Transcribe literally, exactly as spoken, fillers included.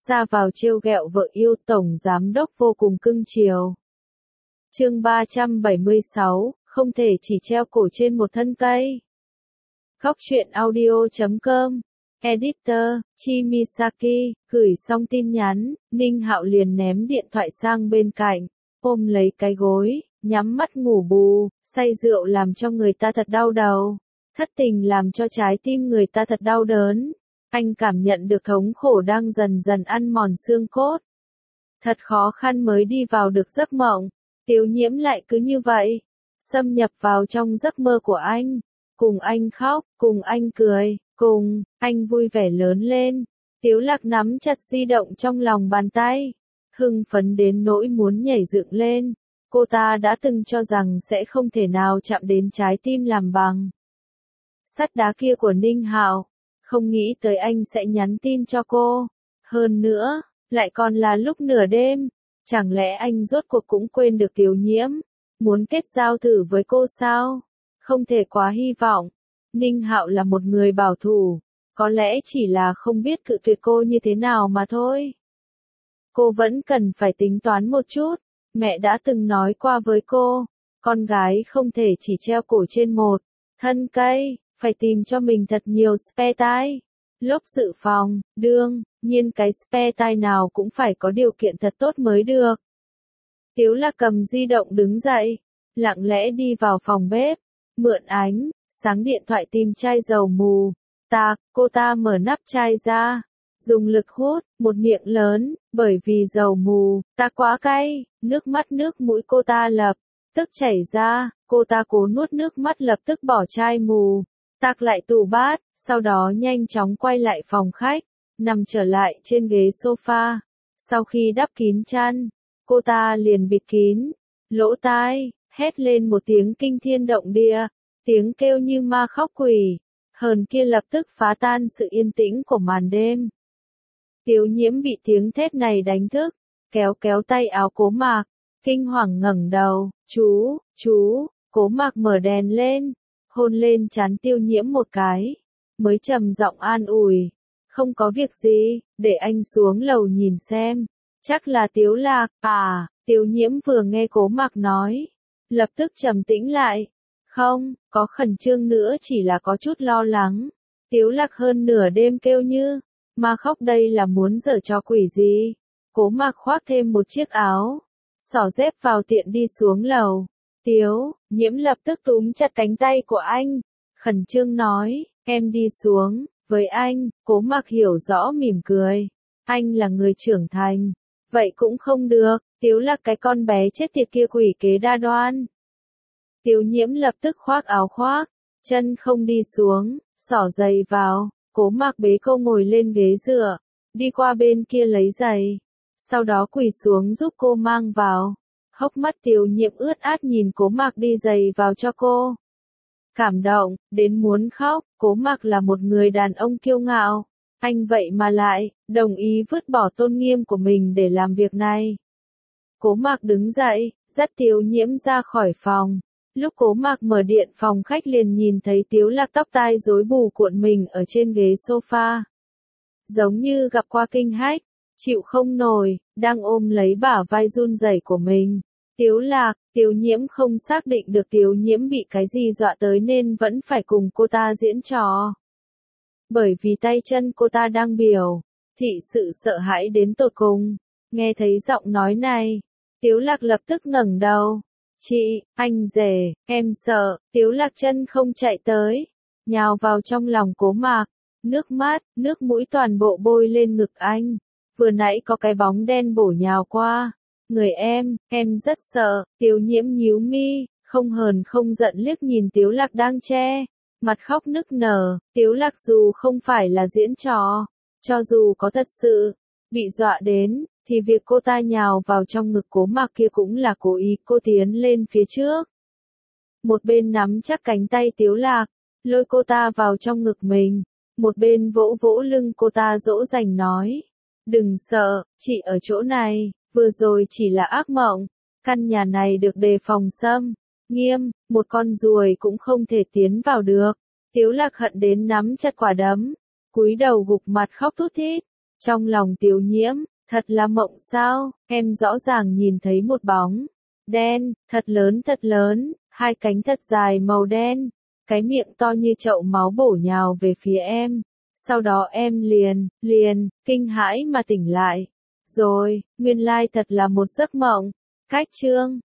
ra vào trêu ghẹo vợ yêu, tổng giám đốc vô cùng cưng chiều. Chương ba trăm bảy mươi sáu, không thể chỉ treo cổ trên một thân cây. Góc truyện audio chấm com, Editor, Chimisaki, gửi xong tin nhắn, Ninh Hạo liền ném điện thoại sang bên cạnh, ôm lấy cái gối, nhắm mắt ngủ bù, say rượu làm cho người ta thật đau đầu, thất tình làm cho trái tim người ta thật đau đớn. Anh cảm nhận được thống khổ đang dần dần ăn mòn xương cốt. Thật khó khăn mới đi vào được giấc mộng, Tiếu Nhiễm lại cứ như vậy, xâm nhập vào trong giấc mơ của anh, cùng anh khóc, cùng anh cười, cùng anh vui vẻ lớn lên. Tiếu Lạc nắm chặt di động trong lòng bàn tay, hưng phấn đến nỗi muốn nhảy dựng lên. Cô ta đã từng cho rằng sẽ không thể nào chạm đến trái tim làm bằng sắt đá kia của Ninh Hạo, không nghĩ tới anh sẽ nhắn tin cho cô. Hơn nữa, lại còn là lúc nửa đêm. Chẳng lẽ anh rốt cuộc cũng quên được Tiếu Nhiễm, muốn kết giao thử với cô sao? Không thể quá hy vọng. Ninh Hạo là một người bảo thủ, có lẽ chỉ là không biết cự tuyệt cô như thế nào mà thôi. Cô vẫn cần phải tính toán một chút. Mẹ đã từng nói qua với cô, con gái không thể chỉ treo cổ trên một thân cây, phải tìm cho mình thật nhiều spare tire. Lốp dự phòng, đương nhiên cái spare tire nào cũng phải có điều kiện thật tốt mới được. Tiếu Lạc cầm di động đứng dậy, lặng lẽ đi vào phòng bếp, mượn ánh sáng điện thoại tìm chai dầu mù. Ta, cô ta mở nắp chai ra, dùng lực hút một miệng lớn, bởi vì dầu mù ta quá cay, nước mắt nước mũi cô ta lập tức chảy ra. Cô ta cố nuốt nước mắt, lập tức bỏ chai mù, tạc lại tủ bát, sau đó nhanh chóng quay lại phòng khách, nằm trở lại trên ghế sofa. Sau khi đắp kín chăn, cô ta liền bịt kín lỗ tai, hét lên một tiếng kinh thiên động địa, tiếng kêu như ma khóc quỷ, hờn kia lập tức phá tan sự yên tĩnh của màn đêm. Tiếu Nhiễm bị tiếng thét này đánh thức, kéo kéo tay áo Cố Mạc, kinh hoàng ngẩng đầu, chú, chú. Cố Mạc mở đèn lên, hôn lên trán Tiêu Nhiễm một cái, mới trầm giọng an ủi, không có việc gì, để anh xuống lầu nhìn xem. Chắc là Tiếu Lạc, à, Tiếu Nhiễm vừa nghe Cố Mạc nói, lập tức trầm tĩnh lại, không, có khẩn trương nữa, chỉ là có chút lo lắng. Tiếu Lạc hơn nửa đêm kêu như ma khóc, đây là muốn giở trò quỷ gì? Cố Mạc khoác thêm một chiếc áo, xỏ dép vào tiện đi xuống lầu. Tiếu Nhiễm lập tức túm chặt cánh tay của anh, khẩn trương nói, em đi xuống với anh. Cố Mạc hiểu rõ mỉm cười, anh là người trưởng thành, vậy cũng không được. Tiếu Lạc cái con bé chết tiệt kia quỷ kế đa đoan. Tiếu Nhiễm lập tức khoác áo khoác, chân không đi xuống, xỏ giày vào. Cố Mạc bế cô ngồi lên ghế dựa, đi qua bên kia lấy giày, sau đó quỳ xuống giúp cô mang vào. Hốc mắt Tiếu Nhiễm ướt át nhìn Cố Mạc đi giày vào cho cô. Cảm động đến muốn khóc. Cố Mạc là một người đàn ông kiêu ngạo, anh vậy mà lại đồng ý vứt bỏ tôn nghiêm của mình để làm việc này. Cố Mạc đứng dậy, dắt Tiếu Nhiễm ra khỏi phòng. Lúc Cố Mạc mở điện phòng khách liền nhìn thấy Tiếu Lạc tóc tai rối bù cuộn mình ở trên ghế sofa, giống như gặp qua kinh hách, chịu không nổi, đang ôm lấy bả vai run rẩy của mình. Tiếu Lạc, Tiếu Nhiễm không xác định được Tiếu Nhiễm bị cái gì dọa tới nên vẫn phải cùng cô ta diễn trò. Bởi vì tay chân cô ta đang biểu thị sự sợ hãi đến tột cùng. Nghe thấy giọng nói này, Tiếu Lạc lập tức ngẩng đầu. Chị, anh rể, em sợ. Tiếu Lạc chân không chạy tới, nhào vào trong lòng Cố Mạc, nước mắt, nước mũi toàn bộ bôi lên ngực anh. Vừa nãy có cái bóng đen bổ nhào qua người em, em rất sợ. Tiếu Nhiễm nhíu mi, không hờn không giận liếc nhìn Tiếu Lạc đang che mặt khóc nức nở. Tiếu Lạc dù không phải là diễn trò, cho dù có thật sự bị dọa đến, thì việc cô ta nhào vào trong ngực Cố Mạc kia cũng là cố ý. Cô tiến lên phía trước, một bên nắm chắc cánh tay Tiếu Lạc, lôi cô ta vào trong ngực mình, một bên vỗ vỗ lưng cô ta dỗ dành nói, đừng sợ, chị ở chỗ này, vừa rồi chỉ là ác mộng, căn nhà này được đề phòng xâm nghiêm, một con ruồi cũng không thể tiến vào được. Tiếu Lạc hận đến nắm chặt quả đấm, cúi đầu gục mặt khóc thút thít. Trong lòng Tiểu Nhiễm, thật là mộng sao, em rõ ràng nhìn thấy một bóng đen, thật lớn thật lớn, hai cánh thật dài màu đen, cái miệng to như chậu máu bổ nhào về phía em. Sau đó em liền, liền, kinh hãi mà tỉnh lại. Rồi, nguyên lai thật là một giấc mộng. Cách chương